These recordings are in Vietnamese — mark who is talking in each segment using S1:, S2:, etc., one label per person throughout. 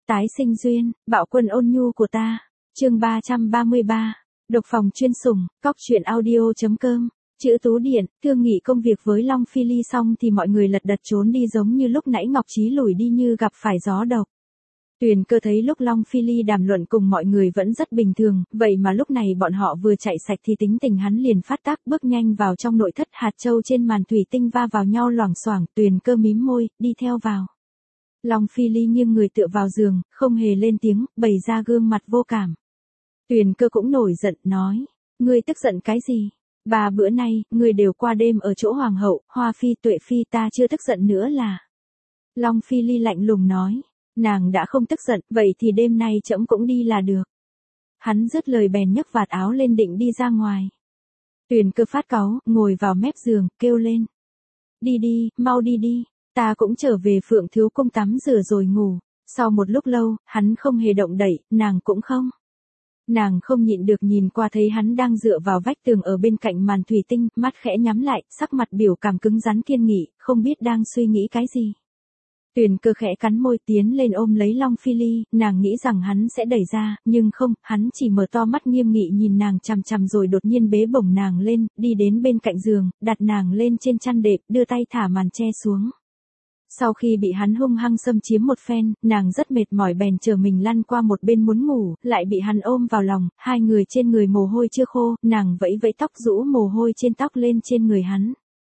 S1: Tái sinh duyên, bạo quân ôn nhu của ta. Chương 333. Độc phòng chuyên sủng, cóc.audio.com. Chữ Tú Điện, thương nghị công việc với Long Phi Ly xong thì mọi người lật đật trốn đi giống như lúc nãy Ngọc Chí lủi đi như gặp phải gió độc. Tuyền Cơ thấy lúc Long Phi Ly đàm luận cùng mọi người vẫn rất bình thường, vậy mà lúc này bọn họ vừa chạy sạch thì tính tình hắn liền phát tác, bước nhanh vào trong nội thất, hạt châu trên màn thủy tinh va vào nhau loảng xoảng. Tuyền Cơ mím môi, đi theo vào. Long Phi Ly nghiêng người tựa vào giường, không hề lên tiếng, bày ra gương mặt vô cảm. Tuyền Cơ cũng nổi giận, nói, ngươi tức giận cái gì? 3 bữa nay, ngươi đều qua đêm ở chỗ Hoàng hậu, Hoa Phi, Tuệ Phi, ta chưa tức giận nữa là. Long Phi Ly lạnh lùng nói, nàng đã không tức giận, vậy thì đêm nay trẫm cũng đi là được. Hắn dứt lời bèn nhấc vạt áo lên định đi ra ngoài. Tuyền Cơ phát cáu, ngồi vào mép giường, kêu lên. Đi đi, mau đi đi, ta cũng trở về Phượng Thiếu Cung tắm rửa rồi ngủ. Sau một lúc lâu, hắn không hề động đậy, nàng cũng không. Nàng không nhịn được nhìn qua thấy hắn đang dựa vào vách tường ở bên cạnh màn thủy tinh, mắt khẽ nhắm lại, sắc mặt biểu cảm cứng rắn kiên nghị, không biết đang suy nghĩ cái gì. Tuyền Cơ khẽ cắn môi tiến lên ôm lấy Long Phi Ly, nàng nghĩ rằng hắn sẽ đẩy ra, nhưng không, hắn chỉ mở to mắt nghiêm nghị nhìn nàng chằm chằm rồi đột nhiên bế bổng nàng lên, đi đến bên cạnh giường, đặt nàng lên trên chăn đệm, đưa tay thả màn che xuống. Sau khi bị hắn hung hăng xâm chiếm một phen, nàng rất mệt mỏi bèn chờ mình lăn qua một bên muốn ngủ, lại bị hắn ôm vào lòng, hai người trên người mồ hôi chưa khô, nàng vẫy vẫy tóc rũ mồ hôi trên tóc lên trên người hắn.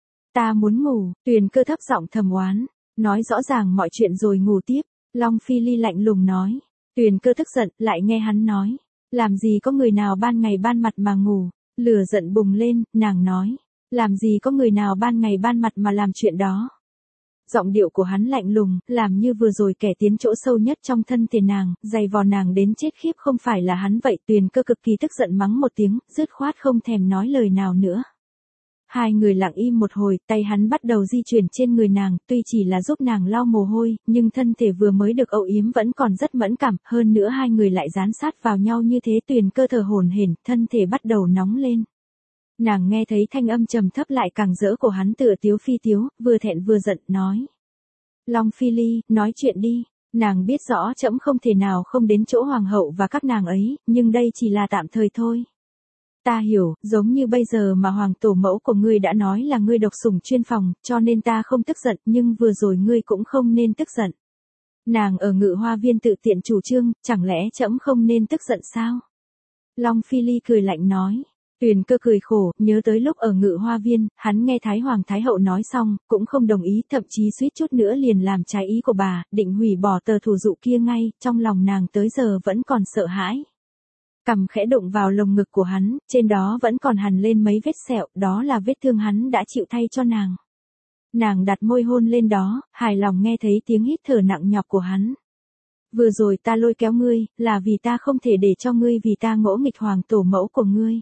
S1: Ta muốn ngủ, Tuyền Cơ thấp giọng thầm oán, nói rõ ràng mọi chuyện rồi ngủ tiếp. Long Phi Ly lạnh lùng nói. Tuyền Cơ tức giận, lại nghe hắn nói, làm gì có người nào ban ngày ban mặt mà ngủ. Lửa giận bùng lên, nàng nói, làm gì có người nào ban ngày ban mặt mà làm chuyện đó. Giọng điệu của hắn lạnh lùng, làm như vừa rồi kẻ tiến chỗ sâu nhất trong thân thể nàng, giày vò nàng đến chết khiếp không phải là hắn vậy. Tuyền Cơ cực kỳ tức giận mắng một tiếng, dứt khoát không thèm nói lời nào nữa. Hai người lặng im một hồi, tay hắn bắt đầu di chuyển trên người nàng, tuy chỉ là giúp nàng lau mồ hôi, nhưng thân thể vừa mới được âu yếm vẫn còn rất mẫn cảm, hơn nữa hai người lại dán sát vào nhau như thế. Tuyền Cơ thở hổn hển, thân thể bắt đầu nóng lên. Nàng nghe thấy thanh âm trầm thấp lại càng rỡ của hắn tựa tiếu phi tiếu, vừa thẹn vừa giận, nói. Long Phi Ly, nói chuyện đi, nàng biết rõ trẫm không thể nào không đến chỗ Hoàng hậu và các nàng ấy, nhưng đây chỉ là tạm thời thôi. Ta hiểu, giống như bây giờ mà Hoàng tổ mẫu của ngươi đã nói là ngươi độc sủng chuyên phòng, cho nên ta không tức giận, nhưng vừa rồi ngươi cũng không nên tức giận. Nàng ở Ngự Hoa Viên tự tiện chủ trương, chẳng lẽ trẫm không nên tức giận sao? Long Phi Ly cười lạnh nói. Tuyền Cơ cười khổ, nhớ tới lúc ở Ngự Hoa Viên, hắn nghe Thái Hoàng Thái Hậu nói xong, cũng không đồng ý, thậm chí suýt chút nữa liền làm trái ý của bà, định hủy bỏ tờ thủ dụ kia ngay, trong lòng nàng tới giờ vẫn còn sợ hãi. Cằm khẽ đụng vào lồng ngực của hắn, trên đó vẫn còn hằn lên mấy vết sẹo, đó là vết thương hắn đã chịu thay cho nàng. Nàng đặt môi hôn lên đó, hài lòng nghe thấy tiếng hít thở nặng nhọc của hắn. Vừa rồi ta lôi kéo ngươi, là vì ta không thể để cho ngươi vì ta ngỗ nghịch Hoàng tổ mẫu của ngươi.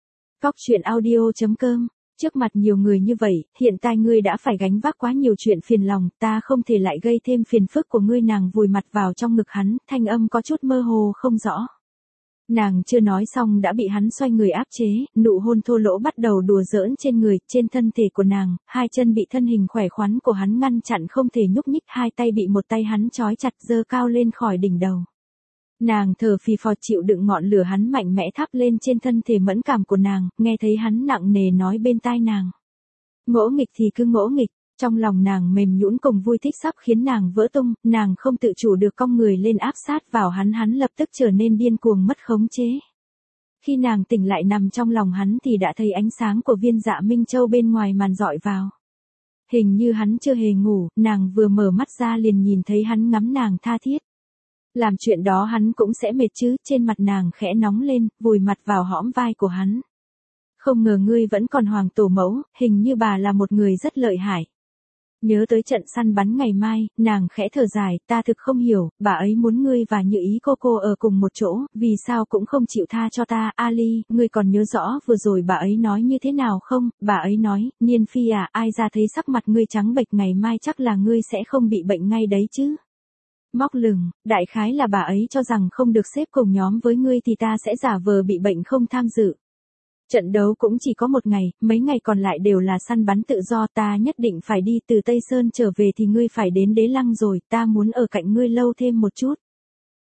S1: Cóc.audio.com. Trước mặt nhiều người như vậy, hiện tại ngươi đã phải gánh vác quá nhiều chuyện phiền lòng, ta không thể lại gây thêm phiền phức của ngươi. Nàng vùi mặt vào trong ngực hắn, thanh âm có chút mơ hồ không rõ. Nàng chưa nói xong đã bị hắn xoay người áp chế, nụ hôn thô lỗ bắt đầu đùa giỡn trên người, trên thân thể của nàng, hai chân bị thân hình khỏe khoắn của hắn ngăn chặn không thể nhúc nhích, hai tay bị một tay hắn trói chặt giơ cao lên khỏi đỉnh đầu. Nàng thở phì phò chịu đựng ngọn lửa hắn mạnh mẽ thắp lên trên thân thể mẫn cảm của nàng, nghe thấy hắn nặng nề nói bên tai nàng. Ngỗ nghịch thì cứ ngỗ nghịch, trong lòng nàng mềm nhũn cùng vui thích sắp khiến nàng vỡ tung, nàng không tự chủ được cong người lên áp sát vào hắn lập tức trở nên điên cuồng mất khống chế. Khi nàng tỉnh lại nằm trong lòng hắn thì đã thấy ánh sáng của viên Dạ Minh Châu bên ngoài màn dọi vào. Hình như hắn chưa hề ngủ, nàng vừa mở mắt ra liền nhìn thấy hắn ngắm nàng tha thiết. Làm chuyện đó hắn cũng sẽ mệt chứ, trên mặt nàng khẽ nóng lên, vùi mặt vào hõm vai của hắn. Không ngờ ngươi vẫn còn Hoàng tổ mẫu, hình như bà là một người rất lợi hại. Nhớ tới trận săn bắn ngày mai, nàng khẽ thở dài, ta thực không hiểu, bà ấy muốn ngươi và Như Ý cô ở cùng một chỗ, vì sao cũng không chịu tha cho ta. Ali, ngươi còn nhớ rõ vừa rồi bà ấy nói như thế nào không? Bà ấy nói, Niên Phi à, ai ra thấy sắc mặt ngươi trắng bệch ngày mai chắc là ngươi sẽ không bị bệnh ngay đấy chứ. Móc lửng, đại khái là bà ấy cho rằng không được xếp cùng nhóm với ngươi thì ta sẽ giả vờ bị bệnh không tham dự. Trận đấu cũng chỉ có một ngày, mấy ngày còn lại đều là săn bắn tự do, ta nhất định phải đi. Từ Tây Sơn trở về thì ngươi phải đến Đế Lăng rồi, ta muốn ở cạnh ngươi lâu thêm một chút.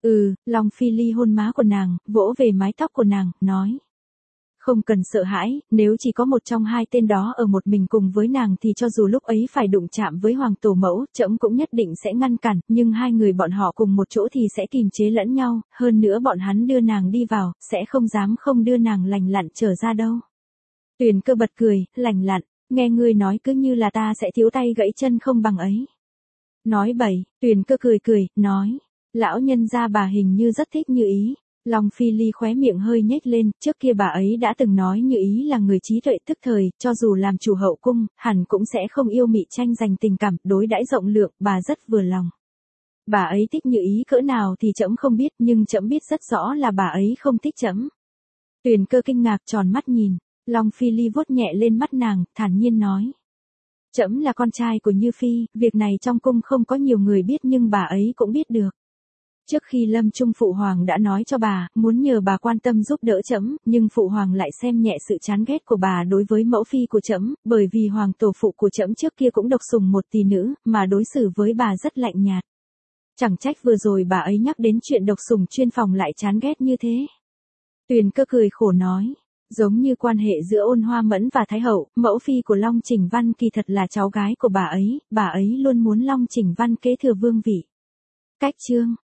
S1: Long Phi Ly hôn má của nàng, vỗ về mái tóc của nàng, nói. Không cần sợ hãi, nếu chỉ có một trong hai tên đó ở một mình cùng với nàng thì cho dù lúc ấy phải đụng chạm với hoàng tổ mẫu, trẫm cũng nhất định sẽ ngăn cản, nhưng hai người bọn họ cùng một chỗ thì sẽ kìm chế lẫn nhau, hơn nữa bọn hắn đưa nàng đi vào, sẽ không dám không đưa nàng lành lặn trở ra đâu. Tuyền Cơ bật cười, lành lặn, nghe ngươi nói cứ như là ta sẽ thiếu tay gãy chân không bằng ấy. Nói bậy, Tuyền Cơ cười, nói, lão nhân gia bà hình như rất thích Như Ý. Long Phi Ly khóe miệng hơi nhếch lên, trước kia bà ấy đã từng nói Như Ý là người trí tuệ tức thời, cho dù làm chủ hậu cung, hẳn cũng sẽ không yêu mị tranh giành tình cảm, đối đãi rộng lượng, bà rất vừa lòng. Bà ấy thích Như Ý cỡ nào thì trẫm không biết, nhưng trẫm biết rất rõ là bà ấy không thích trẫm. Tuyền Cơ kinh ngạc tròn mắt nhìn, Long Phi Ly vuốt nhẹ lên mắt nàng, thản nhiên nói. Trẫm là con trai của Như Phi, việc này trong cung không có nhiều người biết nhưng bà ấy cũng biết được. Trước khi lâm chung phụ hoàng đã nói cho bà, muốn nhờ bà quan tâm giúp đỡ trẫm, nhưng phụ hoàng lại xem nhẹ sự chán ghét của bà đối với mẫu phi của trẫm, bởi vì hoàng tổ phụ của trẫm trước kia cũng độc sủng một tỷ nữ, mà đối xử với bà rất lạnh nhạt. Chẳng trách vừa rồi bà ấy nhắc đến chuyện độc sủng chuyên phòng lại chán ghét như thế. Tuyền Cơ cười khổ nói, giống như quan hệ giữa Ôn Hoa Mẫn và Thái Hậu, mẫu phi của Long Chỉnh Văn kỳ thật là cháu gái của bà ấy luôn muốn Long Chỉnh Văn kế thừa vương vị. Cách chương